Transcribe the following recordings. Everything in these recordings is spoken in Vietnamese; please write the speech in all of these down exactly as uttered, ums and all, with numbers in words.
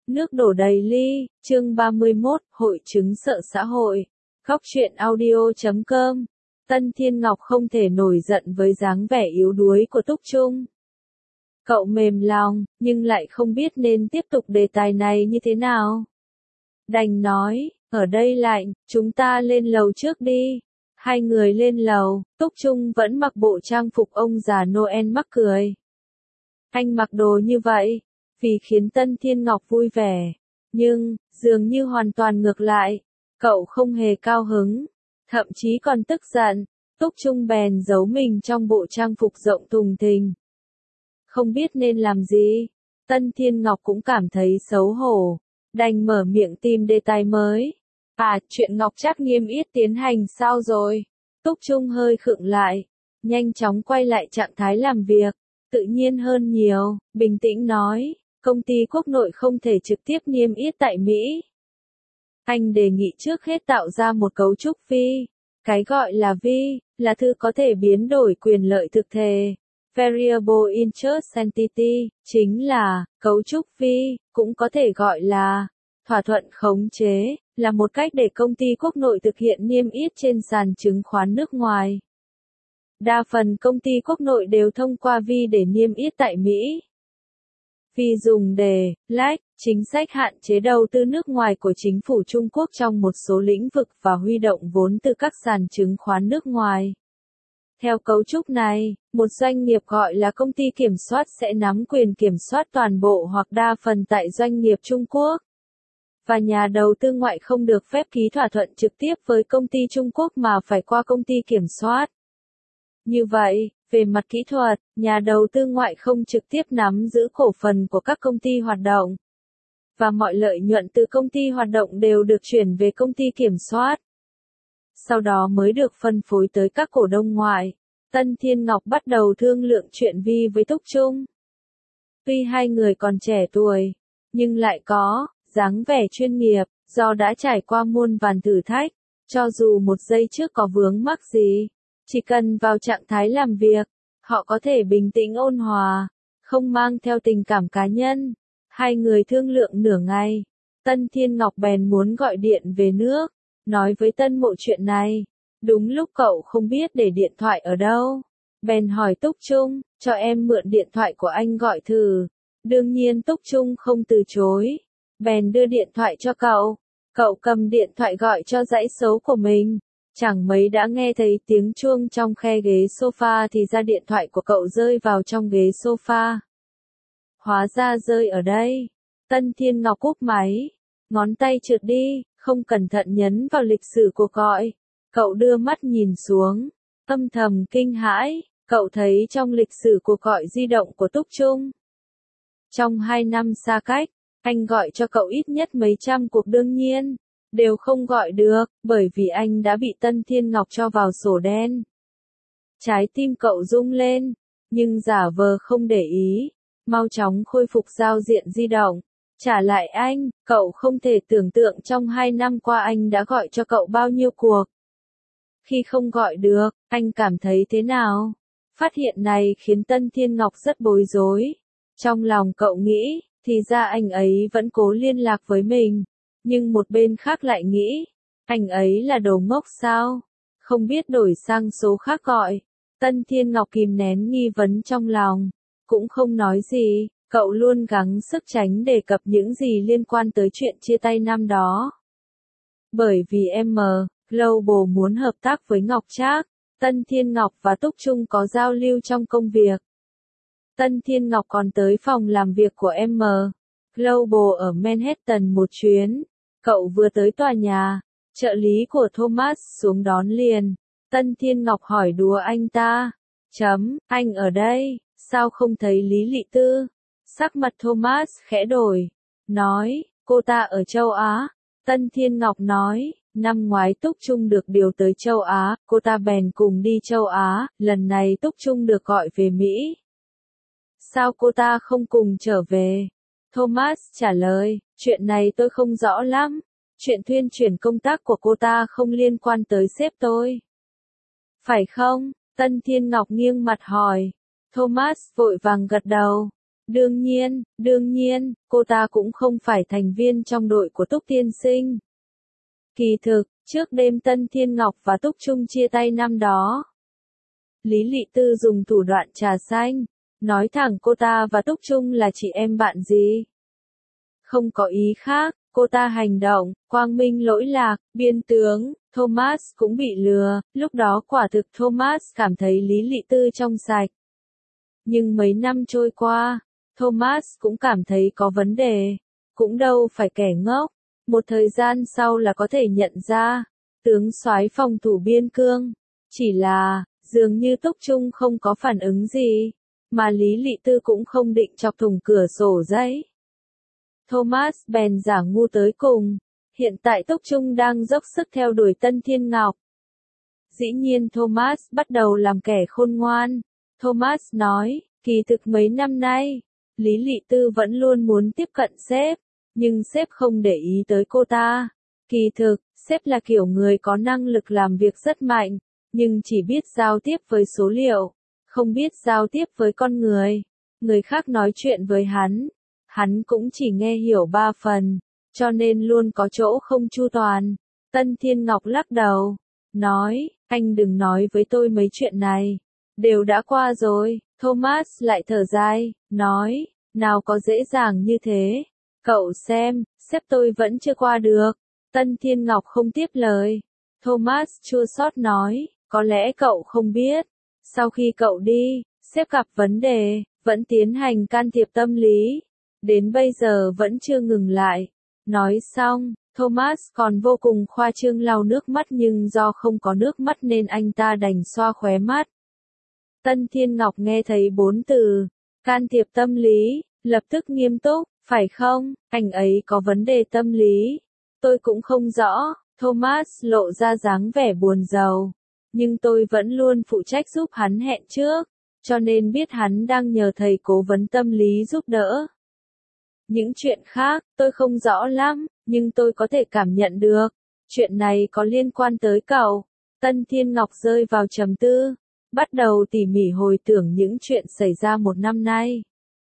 Nước đổ đầy ly, chương ba mươi mốt, hội chứng sợ xã hội. Góc truyện audio chấm com. Tân Thiên Ngọc không thể nổi giận với dáng vẻ yếu đuối của Túc Trung. Cậu mềm lòng, nhưng lại không biết nên tiếp tục đề tài này như thế nào. Đành nói, ở đây lạnh, chúng ta lên lầu trước đi. Hai người lên lầu, Túc Trung vẫn mặc bộ trang phục ông già Noel mắc cười. Anh mặc đồ như vậy, vì khiến Tân Thiên Ngọc vui vẻ. Nhưng, dường như hoàn toàn ngược lại, cậu không hề cao hứng, thậm chí còn tức giận. Túc Trung bèn giấu mình trong bộ trang phục rộng thùng thình. Không biết nên làm gì, Tân Thiên Ngọc cũng cảm thấy xấu hổ, đành mở miệng tìm đề tài mới. À, chuyện Ngọc Trác niêm yết tiến hành sao rồi? Túc Trung hơi khựng lại, nhanh chóng quay lại trạng thái làm việc, tự nhiên hơn nhiều, bình tĩnh nói, công ty quốc nội không thể trực tiếp niêm yết tại Mỹ. Anh đề nghị trước hết tạo ra một cấu trúc phi. Cái gọi là vi, là thứ có thể biến đổi quyền lợi thực thể. Variable Interest Entity, chính là, cấu trúc phi, cũng có thể gọi là, thỏa thuận khống chế, là một cách để công ty quốc nội thực hiện niêm yết trên sàn chứng khoán nước ngoài. Đa phần công ty quốc nội đều thông qua vi để niêm yết tại Mỹ. Vi dùng để, lách, chính sách hạn chế đầu tư nước ngoài của chính phủ Trung Quốc trong một số lĩnh vực và huy động vốn từ các sàn chứng khoán nước ngoài. Theo cấu trúc này, một doanh nghiệp gọi là công ty kiểm soát sẽ nắm quyền kiểm soát toàn bộ hoặc đa phần tại doanh nghiệp Trung Quốc. Và nhà đầu tư ngoại không được phép ký thỏa thuận trực tiếp với công ty Trung Quốc mà phải qua công ty kiểm soát. Như vậy, về mặt kỹ thuật, nhà đầu tư ngoại không trực tiếp nắm giữ cổ phần của các công ty hoạt động. Và mọi lợi nhuận từ công ty hoạt động đều được chuyển về công ty kiểm soát. Sau đó mới được phân phối tới các cổ đông ngoại. Tân Thiên Ngọc bắt đầu thương lượng chuyện vi với Túc Trung. Tuy hai người còn trẻ tuổi, nhưng lại có dáng vẻ chuyên nghiệp, do đã trải qua muôn vàn thử thách, cho dù một giây trước có vướng mắc gì, chỉ cần vào trạng thái làm việc, họ có thể bình tĩnh ôn hòa, không mang theo tình cảm cá nhân. Hai người thương lượng nửa ngày, Tân Thiên Ngọc bèn muốn gọi điện về nước, nói với Tân Mộ chuyện này. Đúng lúc cậu không biết để điện thoại ở đâu, bèn hỏi Túc Trung, cho em mượn điện thoại của anh gọi thử. Đương nhiên Túc Trung không từ chối, bèn đưa điện thoại cho cậu. Cậu cầm điện thoại gọi cho dãy số của mình. Chẳng mấy đã nghe thấy tiếng chuông trong khe ghế sofa thì ra điện thoại của cậu rơi vào trong ghế sofa. Hóa ra rơi ở đây. Tân Thiên Ngọc cúp máy, ngón tay trượt đi, không cẩn thận nhấn vào lịch sử cuộc gọi. Cậu đưa mắt nhìn xuống, âm thầm kinh hãi, cậu thấy trong lịch sử cuộc gọi di động của Túc Trung. Trong hai năm xa cách, anh gọi cho cậu ít nhất mấy trăm cuộc đương nhiên, đều không gọi được, bởi vì anh đã bị Tân Thiên Ngọc cho vào sổ đen. Trái tim cậu rung lên, nhưng giả vờ không để ý, mau chóng khôi phục giao diện di động, trả lại anh. Cậu không thể tưởng tượng trong hai năm qua anh đã gọi cho cậu bao nhiêu cuộc. Khi không gọi được, anh cảm thấy thế nào? Phát hiện này khiến Tân Thiên Ngọc rất bối rối. Trong lòng cậu nghĩ, thì ra anh ấy vẫn cố liên lạc với mình. Nhưng một bên khác lại nghĩ, anh ấy là đồ ngốc sao? Không biết đổi sang số khác gọi. Tân Thiên Ngọc kìm nén nghi vấn trong lòng, cũng không nói gì. Cậu luôn gắng sức tránh đề cập những gì liên quan tới chuyện chia tay năm đó. Bởi vì em Global muốn hợp tác với Ngọc Trác, Tân Thiên Ngọc và Túc Trung có giao lưu trong công việc. Tân Thiên Ngọc còn tới phòng làm việc của em Global ở Manhattan một chuyến. Cậu vừa tới tòa nhà, trợ lý của Thomas xuống đón liền. Tân Thiên Ngọc hỏi đùa anh ta, chấm, anh ở đây, sao không thấy Lý Lị Tư? Sắc mặt Thomas khẽ đổi, nói, cô ta ở châu Á. Tân Thiên Ngọc nói, năm ngoái Túc Trung được điều tới châu Á, cô ta bèn cùng đi châu Á, lần này Túc Trung được gọi về Mỹ. Sao cô ta không cùng trở về? Thomas trả lời, chuyện này tôi không rõ lắm, chuyện thuyên chuyển công tác của cô ta không liên quan tới sếp tôi. Phải không? Tân Thiên Ngọc nghiêng mặt hỏi. Thomas vội vàng gật đầu. Đương nhiên, đương nhiên, cô ta cũng không phải thành viên trong đội của Túc tiên sinh. Kỳ thực, trước đêm Tân Thiên Ngọc và Túc Trung chia tay năm đó, Lý Lị Tư dùng thủ đoạn trà xanh, nói thẳng cô ta và Túc Trung là chị em bạn gì. Không có ý khác, cô ta hành động, quang minh lỗi lạc, biên tướng, Thomas cũng bị lừa, lúc đó quả thực Thomas cảm thấy Lý Lị Tư trong sạch. Nhưng mấy năm trôi qua, Thomas cũng cảm thấy có vấn đề, cũng đâu phải kẻ ngốc, một thời gian sau là có thể nhận ra, tướng soái phòng thủ biên cương, chỉ là, dường như Túc Trung không có phản ứng gì, mà Lý Lị Tư cũng không định chọc thủng cửa sổ giấy. Thomas bèn giả ngu tới cùng, hiện tại Túc Trung đang dốc sức theo đuổi Tân Thiên Ngọc. Dĩ nhiên Thomas bắt đầu làm kẻ khôn ngoan, Thomas nói, kỳ thực mấy năm nay, Lý Lị Tư vẫn luôn muốn tiếp cận sếp, nhưng sếp không để ý tới cô ta. Kỳ thực, sếp là kiểu người có năng lực làm việc rất mạnh, nhưng chỉ biết giao tiếp với số liệu, không biết giao tiếp với con người. Người khác nói chuyện với hắn, hắn cũng chỉ nghe hiểu ba phần, cho nên luôn có chỗ không chu toàn. Tân Thiên Ngọc lắc đầu, nói, anh đừng nói với tôi mấy chuyện này, đều đã qua rồi. Thomas lại thở dài, nói, nào có dễ dàng như thế, cậu xem, sếp tôi vẫn chưa qua được. Tân Thiên Ngọc không tiếp lời. Thomas chua xót nói, có lẽ cậu không biết, sau khi cậu đi, sếp gặp vấn đề, vẫn tiến hành can thiệp tâm lý, đến bây giờ vẫn chưa ngừng lại. Nói xong, Thomas còn vô cùng khoa trương lau nước mắt nhưng do không có nước mắt nên anh ta đành xoa khóe mắt. Tân Thiên Ngọc nghe thấy bốn từ, can thiệp tâm lý, lập tức nghiêm túc, phải không, anh ấy có vấn đề tâm lý. Tôi cũng không rõ, Thomas lộ ra dáng vẻ buồn rầu, nhưng tôi vẫn luôn phụ trách giúp hắn hẹn trước, cho nên biết hắn đang nhờ thầy cố vấn tâm lý giúp đỡ. Những chuyện khác, tôi không rõ lắm, nhưng tôi có thể cảm nhận được, chuyện này có liên quan tới cậu. Tân Thiên Ngọc rơi vào trầm tư, bắt đầu tỉ mỉ hồi tưởng những chuyện xảy ra một năm nay.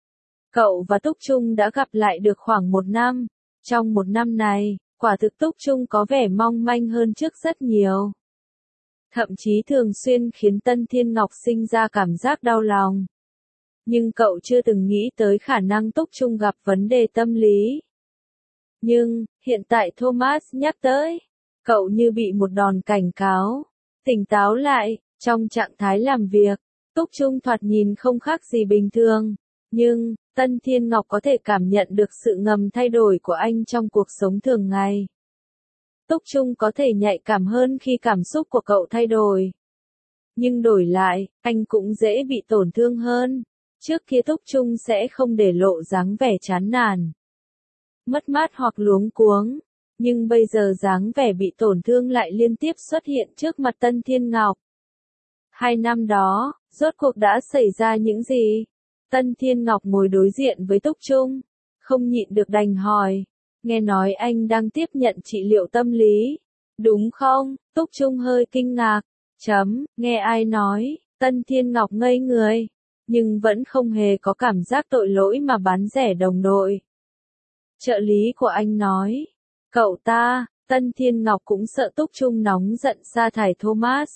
Cậu và Túc Trung đã gặp lại được khoảng một năm, trong một năm này, quả thực Túc Trung có vẻ mong manh hơn trước rất nhiều. Thậm chí thường xuyên khiến Tân Thiên Ngọc sinh ra cảm giác đau lòng. Nhưng cậu chưa từng nghĩ tới khả năng Túc Trung gặp vấn đề tâm lý. Nhưng, hiện tại Thomas nhắc tới, cậu như bị một đòn cảnh cáo. Tỉnh táo lại, trong trạng thái làm việc, Túc Trung thoạt nhìn không khác gì bình thường. Nhưng, Tân Thiên Ngọc có thể cảm nhận được sự ngầm thay đổi của anh trong cuộc sống thường ngày. Túc Trung có thể nhạy cảm hơn khi cảm xúc của cậu thay đổi. Nhưng đổi lại, anh cũng dễ bị tổn thương hơn. Trước kia Túc Trung sẽ không để lộ dáng vẻ chán nản, mất mát hoặc luống cuống. Nhưng bây giờ dáng vẻ bị tổn thương lại liên tiếp xuất hiện trước mặt Tân Thiên Ngọc. Hai năm đó, rốt cuộc đã xảy ra những gì? Tân Thiên Ngọc ngồi đối diện với Túc Trung, không nhịn được đành hỏi. Nghe nói anh đang tiếp nhận trị liệu tâm lý, đúng không? Túc Trung hơi kinh ngạc. Chấm, nghe ai nói? Tân Thiên Ngọc ngây người, nhưng vẫn không hề có cảm giác tội lỗi mà bán rẻ đồng đội. Trợ lý của anh nói, cậu ta, Tân Thiên Ngọc cũng sợ Túc Trung nóng giận sa thải Thomas.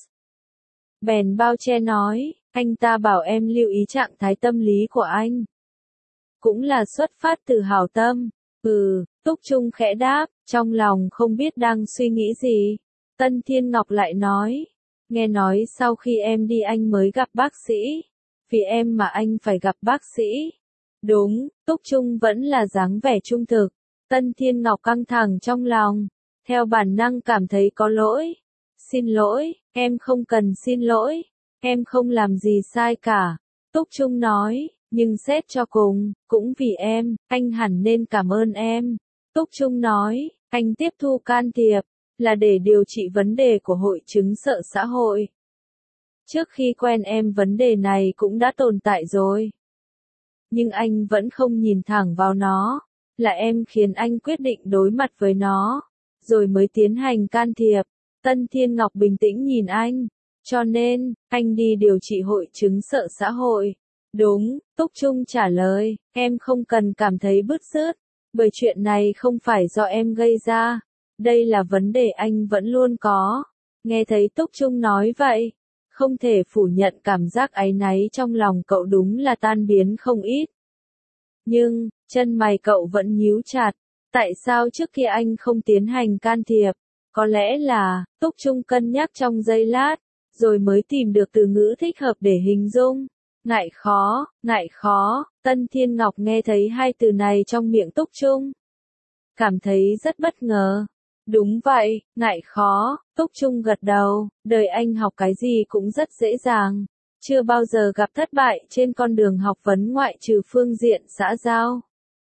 Bèn bao che nói, anh ta bảo em lưu ý trạng thái tâm lý của anh. Cũng là xuất phát từ hảo tâm. Ừ, Túc Trung khẽ đáp, trong lòng không biết đang suy nghĩ gì. Tân Thiên Ngọc lại nói, nghe nói sau khi em đi anh mới gặp bác sĩ. Vì em mà anh phải gặp bác sĩ. Đúng, Túc Trung vẫn là dáng vẻ trung thực. Tân Thiên Ngọc căng thẳng trong lòng, theo bản năng cảm thấy có lỗi. Xin lỗi, em không cần xin lỗi, em không làm gì sai cả. Túc Trung nói, nhưng xét cho cùng, cũng vì em, anh hẳn nên cảm ơn em. Túc Trung nói, anh tiếp thu can thiệp, là để điều trị vấn đề của hội chứng sợ xã hội. Trước khi quen em vấn đề này cũng đã tồn tại rồi. Nhưng anh vẫn không nhìn thẳng vào nó, là em khiến anh quyết định đối mặt với nó, rồi mới tiến hành can thiệp. Tân Thiên Ngọc bình tĩnh nhìn anh, cho nên, anh đi điều trị hội chứng sợ xã hội. Đúng, Túc Trung trả lời, em không cần cảm thấy bứt rứt, bởi chuyện này không phải do em gây ra. Đây là vấn đề anh vẫn luôn có. Nghe thấy Túc Trung nói vậy, không thể phủ nhận cảm giác áy náy trong lòng cậu đúng là tan biến không ít. Nhưng, chân mày cậu vẫn nhíu chặt. Tại sao trước kia anh không tiến hành can thiệp? Có lẽ là, Túc Trung cân nhắc trong giây lát, rồi mới tìm được từ ngữ thích hợp để hình dung. Ngại khó, ngại khó, Tân Thiên Ngọc nghe thấy hai từ này trong miệng Túc Trung. Cảm thấy rất bất ngờ. Đúng vậy, ngại khó, Túc Trung gật đầu, đời anh học cái gì cũng rất dễ dàng. Chưa bao giờ gặp thất bại trên con đường học vấn ngoại trừ phương diện xã giao.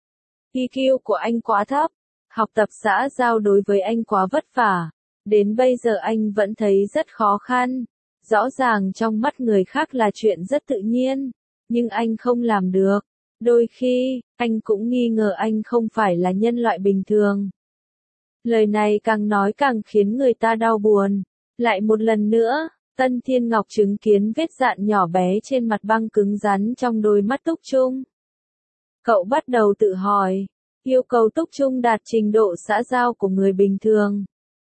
i kiu của anh quá thấp, học tập xã giao đối với anh quá vất vả. Đến bây giờ anh vẫn thấy rất khó khăn. Rõ ràng trong mắt người khác là chuyện rất tự nhiên, nhưng anh không làm được. Đôi khi, anh cũng nghi ngờ anh không phải là nhân loại bình thường. Lời này càng nói càng khiến người ta đau buồn. Lại một lần nữa, Tân Thiên Ngọc chứng kiến vết dạn nhỏ bé trên mặt băng cứng rắn trong đôi mắt Túc Trung. Cậu bắt đầu tự hỏi, yêu cầu Túc Trung đạt trình độ xã giao của người bình thường.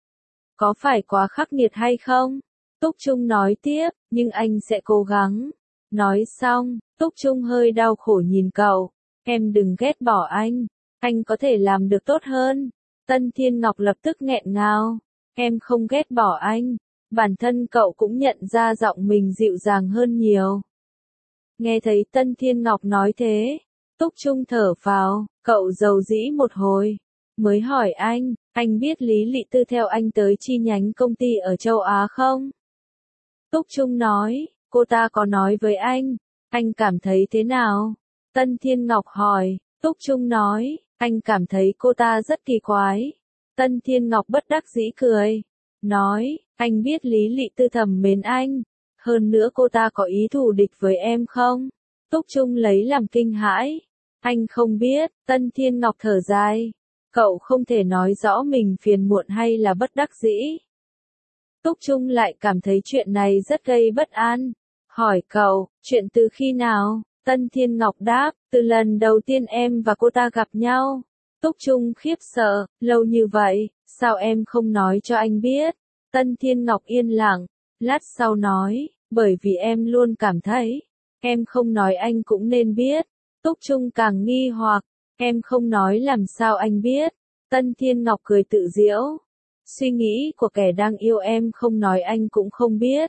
Có phải quá khắc nghiệt hay không? Túc Trung nói tiếp, nhưng anh sẽ cố gắng. Nói xong, Túc Trung hơi đau khổ nhìn cậu. Em đừng ghét bỏ anh. Anh có thể làm được tốt hơn. Tân Thiên Ngọc lập tức nghẹn ngào. Em không ghét bỏ anh. Bản thân cậu cũng nhận ra giọng mình dịu dàng hơn nhiều. Nghe thấy Tân Thiên Ngọc nói thế, Túc Trung thở phào, cậu rầu rĩ một hồi. Mới hỏi anh, anh biết Lý Lị Tư theo anh tới chi nhánh công ty ở châu Á không? Túc Trung nói, cô ta có nói với anh, anh cảm thấy thế nào? Tân Thiên Ngọc hỏi, Túc Trung nói, anh cảm thấy cô ta rất kỳ quái. Tân Thiên Ngọc bất đắc dĩ cười, nói, anh biết Lý Lị Tư thầm mến anh, hơn nữa cô ta có ý thù địch với em không? Túc Trung lấy làm kinh hãi, anh không biết. Tân Thiên Ngọc thở dài, cậu không thể nói rõ mình phiền muộn hay là bất đắc dĩ. Túc Trung lại cảm thấy chuyện này rất gây bất an. Hỏi cậu, chuyện từ khi nào? Tân Thiên Ngọc đáp, từ lần đầu tiên em và cô ta gặp nhau. Túc Trung khiếp sợ, lâu như vậy, sao em không nói cho anh biết? Tân Thiên Ngọc yên lặng, lát sau nói, bởi vì em luôn cảm thấy, em không nói anh cũng nên biết. Túc Trung càng nghi hoặc, em không nói làm sao anh biết? Tân Thiên Ngọc cười tự giễu. Suy nghĩ của kẻ đang yêu em không nói anh cũng không biết.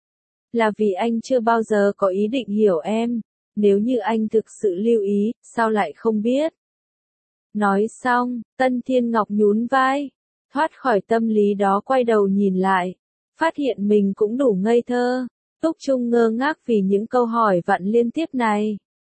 Là vì anh chưa bao giờ có ý định hiểu em. Nếu như anh thực sự lưu ý, sao lại không biết? Nói xong, Tân Thiên Ngọc nhún vai, thoát khỏi tâm lý đó quay đầu nhìn lại, phát hiện mình cũng đủ ngây thơ. Túc Trung ngơ ngác vì những câu hỏi vặn liên tiếp này.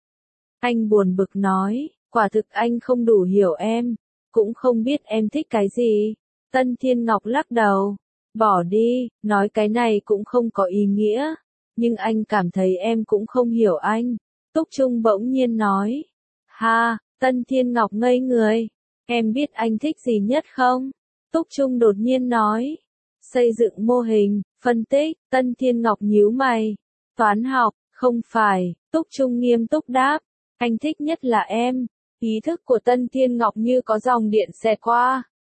Anh buồn bực nói, quả thực anh không đủ hiểu em, cũng không biết em thích cái gì. Tân Thiên Ngọc lắc đầu, bỏ đi, nói cái này cũng không có ý nghĩa, nhưng anh cảm thấy em cũng không hiểu anh. Túc Trung bỗng nhiên nói, ha, Tân Thiên Ngọc ngây người, em biết anh thích gì nhất không? Túc Trung đột nhiên nói, xây dựng mô hình, phân tích. Tân Thiên Ngọc nhíu mày, toán học, không phải. Túc Trung nghiêm túc đáp, anh thích nhất là em. Ý thức của Tân Thiên Ngọc như có dòng điện xẹt qua.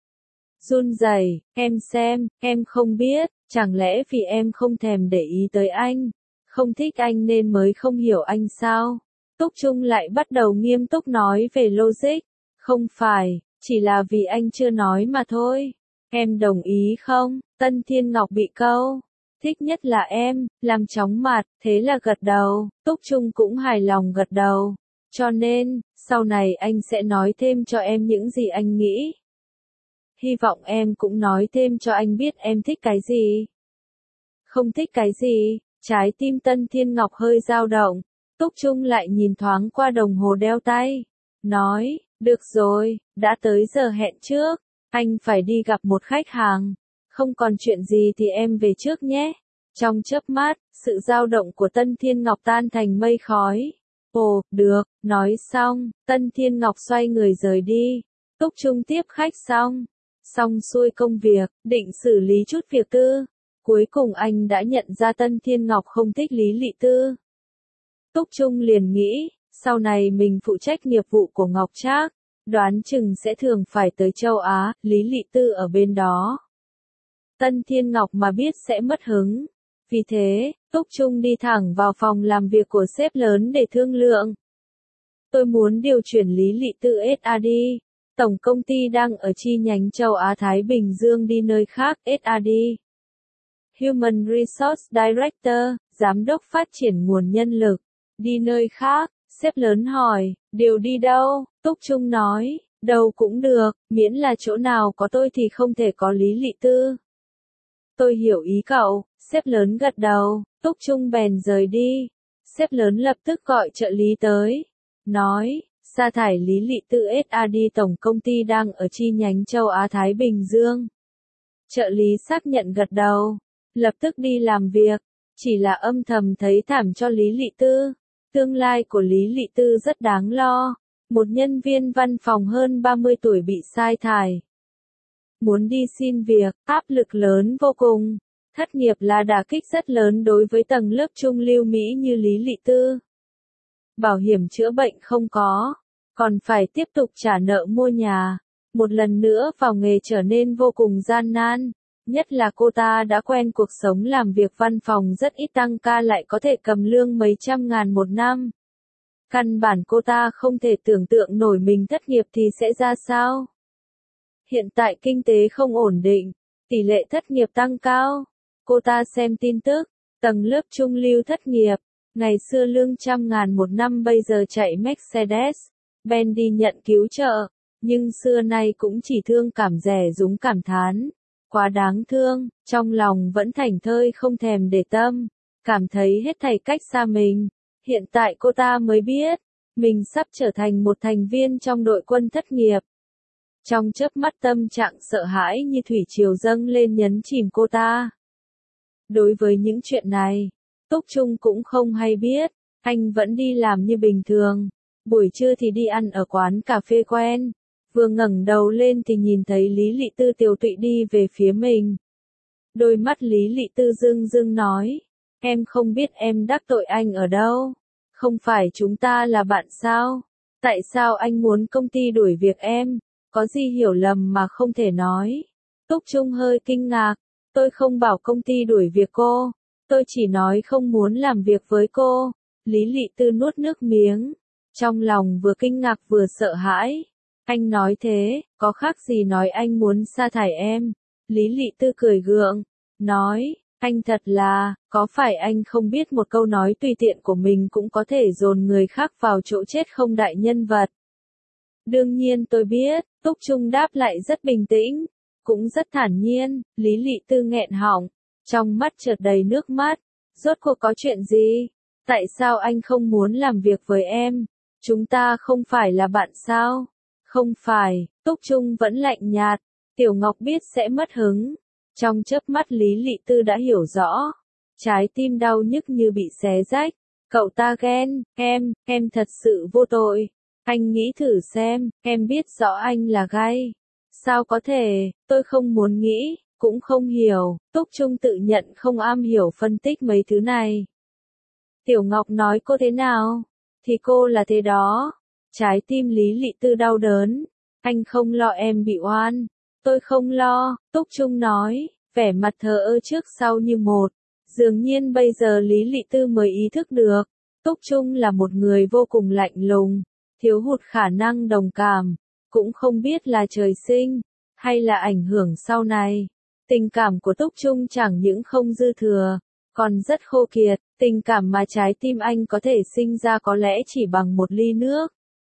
Run rẩy, em xem, em không biết, chẳng lẽ vì em không thèm để ý tới anh, không thích anh nên mới không hiểu anh sao? Túc Trung lại bắt đầu nghiêm túc nói về logic, không phải, chỉ là vì anh chưa nói mà thôi. Em đồng ý không? Tân Thiên Ngọc bị câu, thích nhất là em, làm chóng mặt, thế là gật đầu. Túc Trung cũng hài lòng gật đầu. Cho nên, sau này anh sẽ nói thêm cho em những gì anh nghĩ. Hy vọng em cũng nói thêm cho anh biết em thích cái gì. Không thích cái gì? Trái tim Tân Thiên Ngọc hơi dao động. Túc Trung lại nhìn thoáng qua đồng hồ đeo tay. Nói, được rồi, đã tới giờ hẹn trước. Anh phải đi gặp một khách hàng. Không còn chuyện gì thì em về trước nhé. Trong chớp mắt, sự dao động của Tân Thiên Ngọc tan thành mây khói. Ồ, được, nói xong, Tân Thiên Ngọc xoay người rời đi. Túc Trung tiếp khách xong. Xong xuôi công việc, định xử lý chút việc tư. Cuối cùng anh đã nhận ra Tân Thiên Ngọc không thích Lý Lị Tư. Túc Trung liền nghĩ, sau này mình phụ trách nghiệp vụ của Ngọc Trác, đoán chừng sẽ thường phải tới châu Á, Lý Lị Tư ở bên đó. Tân Thiên Ngọc mà biết sẽ mất hứng. Vì thế, Túc Trung đi thẳng vào phòng làm việc của sếp lớn để thương lượng. Tôi muốn điều chuyển Lý Lị Tư ét a đê. Tổng công ty đang ở chi nhánh châu Á Thái Bình Dương đi nơi khác, ét a đê. Human Resource Director, Giám đốc phát triển nguồn nhân lực. Đi nơi khác, sếp lớn hỏi, điều đi đâu? Túc Trung nói, đâu cũng được, miễn là chỗ nào có tôi thì không thể có Lý Lị Tư. Tôi hiểu ý cậu, sếp lớn gật đầu, Túc Trung bèn rời đi. Sếp lớn lập tức gọi trợ lý tới. Nói, sa thải Lý Lị Tư ét a đê tổng công ty đang ở chi nhánh châu Á Thái Bình Dương. Trợ lý xác nhận gật đầu, lập tức đi làm việc, chỉ là âm thầm thấy thảm cho Lý Lị Tư. Tương lai của Lý Lị Tư rất đáng lo. Một nhân viên văn phòng hơn ba mươi tuổi bị sai thải. Muốn đi xin việc, áp lực lớn vô cùng. Thất nghiệp là đả kích rất lớn đối với tầng lớp trung lưu Mỹ như Lý Lị Tư. Bảo hiểm chữa bệnh không có, còn phải tiếp tục trả nợ mua nhà. Một lần nữa vào nghề trở nên vô cùng gian nan. Nhất là cô ta đã quen cuộc sống làm việc văn phòng rất ít tăng ca lại có thể cầm lương mấy trăm ngàn một năm. Căn bản cô ta không thể tưởng tượng nổi mình thất nghiệp thì sẽ ra sao. Hiện tại kinh tế không ổn định, tỷ lệ thất nghiệp tăng cao. Cô ta xem tin tức, tầng lớp trung lưu thất nghiệp, ngày xưa lương trăm ngàn một năm bây giờ chạy Mercedes, Benz đi nhận cứu trợ, nhưng xưa nay cũng chỉ thương cảm rẻ rúng cảm thán. Quá đáng thương, trong lòng vẫn thảnh thơi không thèm để tâm, cảm thấy hết thảy cách xa mình. Hiện tại cô ta mới biết, mình sắp trở thành một thành viên trong đội quân thất nghiệp. Trong chớp mắt tâm trạng sợ hãi như thủy triều dâng lên nhấn chìm cô ta. Đối với những chuyện này, Túc Trung cũng không hay biết, anh vẫn đi làm như bình thường. Buổi trưa thì đi ăn ở quán cà phê quen. Vừa ngẩng đầu lên thì nhìn thấy Lý Lị Tư tiều tụy đi về phía mình. Đôi mắt Lý Lị Tư rưng rưng nói, em không biết em đắc tội anh ở đâu. Không phải chúng ta là bạn sao? Tại sao anh muốn công ty đuổi việc em? Có gì hiểu lầm mà không thể nói? Túc Trung hơi kinh ngạc, tôi không bảo công ty đuổi việc cô. Tôi chỉ nói không muốn làm việc với cô. Lý Lị Tư nuốt nước miếng. Trong lòng vừa kinh ngạc vừa sợ hãi. Anh nói thế, có khác gì nói anh muốn sa thải em. Lý Lị Tư cười gượng, nói, anh thật là, có phải anh không biết một câu nói tùy tiện của mình cũng có thể dồn người khác vào chỗ chết không đại nhân vật. Đương nhiên tôi biết, Túc Trung đáp lại rất bình tĩnh, cũng rất thản nhiên. Lý Lị Tư nghẹn họng, trong mắt chợt đầy nước mắt. Rốt cuộc có chuyện gì? Tại sao anh không muốn làm việc với em? Chúng ta không phải là bạn sao? Không phải, Túc Trung vẫn lạnh nhạt. Tiểu Ngọc biết sẽ mất hứng. Trong chớp mắt Lý Lị Tư đã hiểu rõ. Trái tim đau nhức như bị xé rách. Cậu ta ghen, em, em thật sự vô tội. Anh nghĩ thử xem, em biết rõ anh là gay. Sao có thể, tôi không muốn nghĩ, cũng không hiểu. Túc Trung tự nhận không am hiểu phân tích mấy thứ này. Tiểu Ngọc nói cô thế nào? Thì cô là thế đó. Trái tim Lý Lị Tư đau đớn. Anh không lo em bị oan. Tôi không lo, Túc Trung nói, vẻ mặt thờ ơ trước sau như một. Dường nhiên bây giờ Lý Lị Tư mới ý thức được. Túc Trung là một người vô cùng lạnh lùng, thiếu hụt khả năng đồng cảm. Cũng không biết là trời sinh, hay là ảnh hưởng sau này. Tình cảm của Túc Trung chẳng những không dư thừa, còn rất khô kiệt. Tình cảm mà trái tim anh có thể sinh ra có lẽ chỉ bằng một ly nước.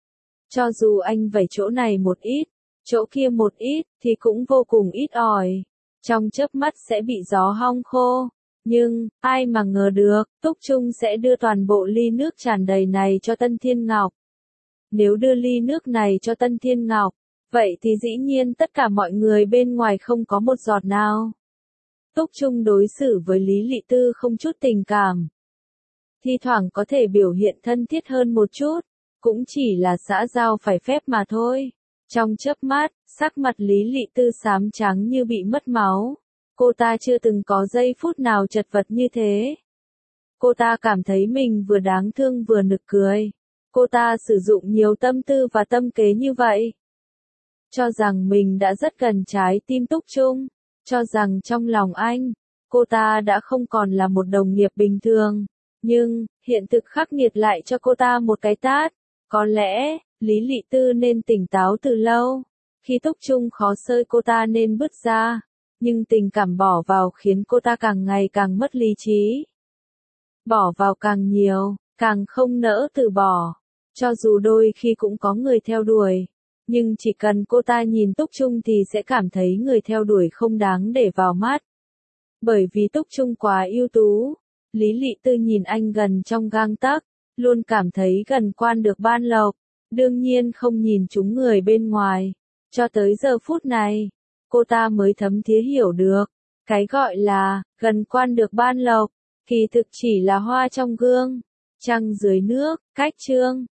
Cho dù anh vẩy chỗ này một ít, chỗ kia một ít, thì cũng vô cùng ít ỏi. Trong chớp mắt sẽ bị gió hong khô. Nhưng, ai mà ngờ được, Túc Trung sẽ đưa toàn bộ ly nước tràn đầy này cho Tân Thiên Ngọc. Nếu đưa ly nước này cho Tân Thiên Ngọc, vậy thì dĩ nhiên tất cả mọi người bên ngoài không có một giọt nào. Túc Trung đối xử với Lý Lị Tư không chút tình cảm. Thi thoảng có thể biểu hiện thân thiết hơn một chút, cũng chỉ là xã giao phải phép mà thôi. Trong chớp mắt, sắc mặt Lý Lị Tư xám trắng như bị mất máu. Cô ta chưa từng có giây phút nào chật vật như thế. Cô ta cảm thấy mình vừa đáng thương vừa nực cười. Cô ta sử dụng nhiều tâm tư và tâm kế như vậy. Cho rằng mình đã rất gần trái tim Túc Trung. Cho rằng trong lòng anh, cô ta đã không còn là một đồng nghiệp bình thường. Nhưng, hiện thực khắc nghiệt lại cho cô ta một cái tát. Có lẽ, Lý Lị Tư nên tỉnh táo từ lâu. Khi Túc Trung khó sơi cô ta nên bứt ra. Nhưng tình cảm bỏ vào khiến cô ta càng ngày càng mất lý trí. Bỏ vào càng nhiều, càng không nỡ từ bỏ. Cho dù đôi khi cũng có người theo đuổi. Nhưng chỉ cần cô ta nhìn Túc Trung thì sẽ cảm thấy người theo đuổi không đáng để vào mắt. Bởi vì Túc Trung quá ưu tú. Lý Lị Tư nhìn anh gần trong gang tấc, luôn cảm thấy gần quan được ban lộc. Đương nhiên không nhìn chúng người bên ngoài. Cho tới giờ phút này, cô ta mới thấm thía hiểu được. Cái gọi là, gần quan được ban lộc, kỳ thực chỉ là hoa trong gương, trăng dưới nước, cách chương.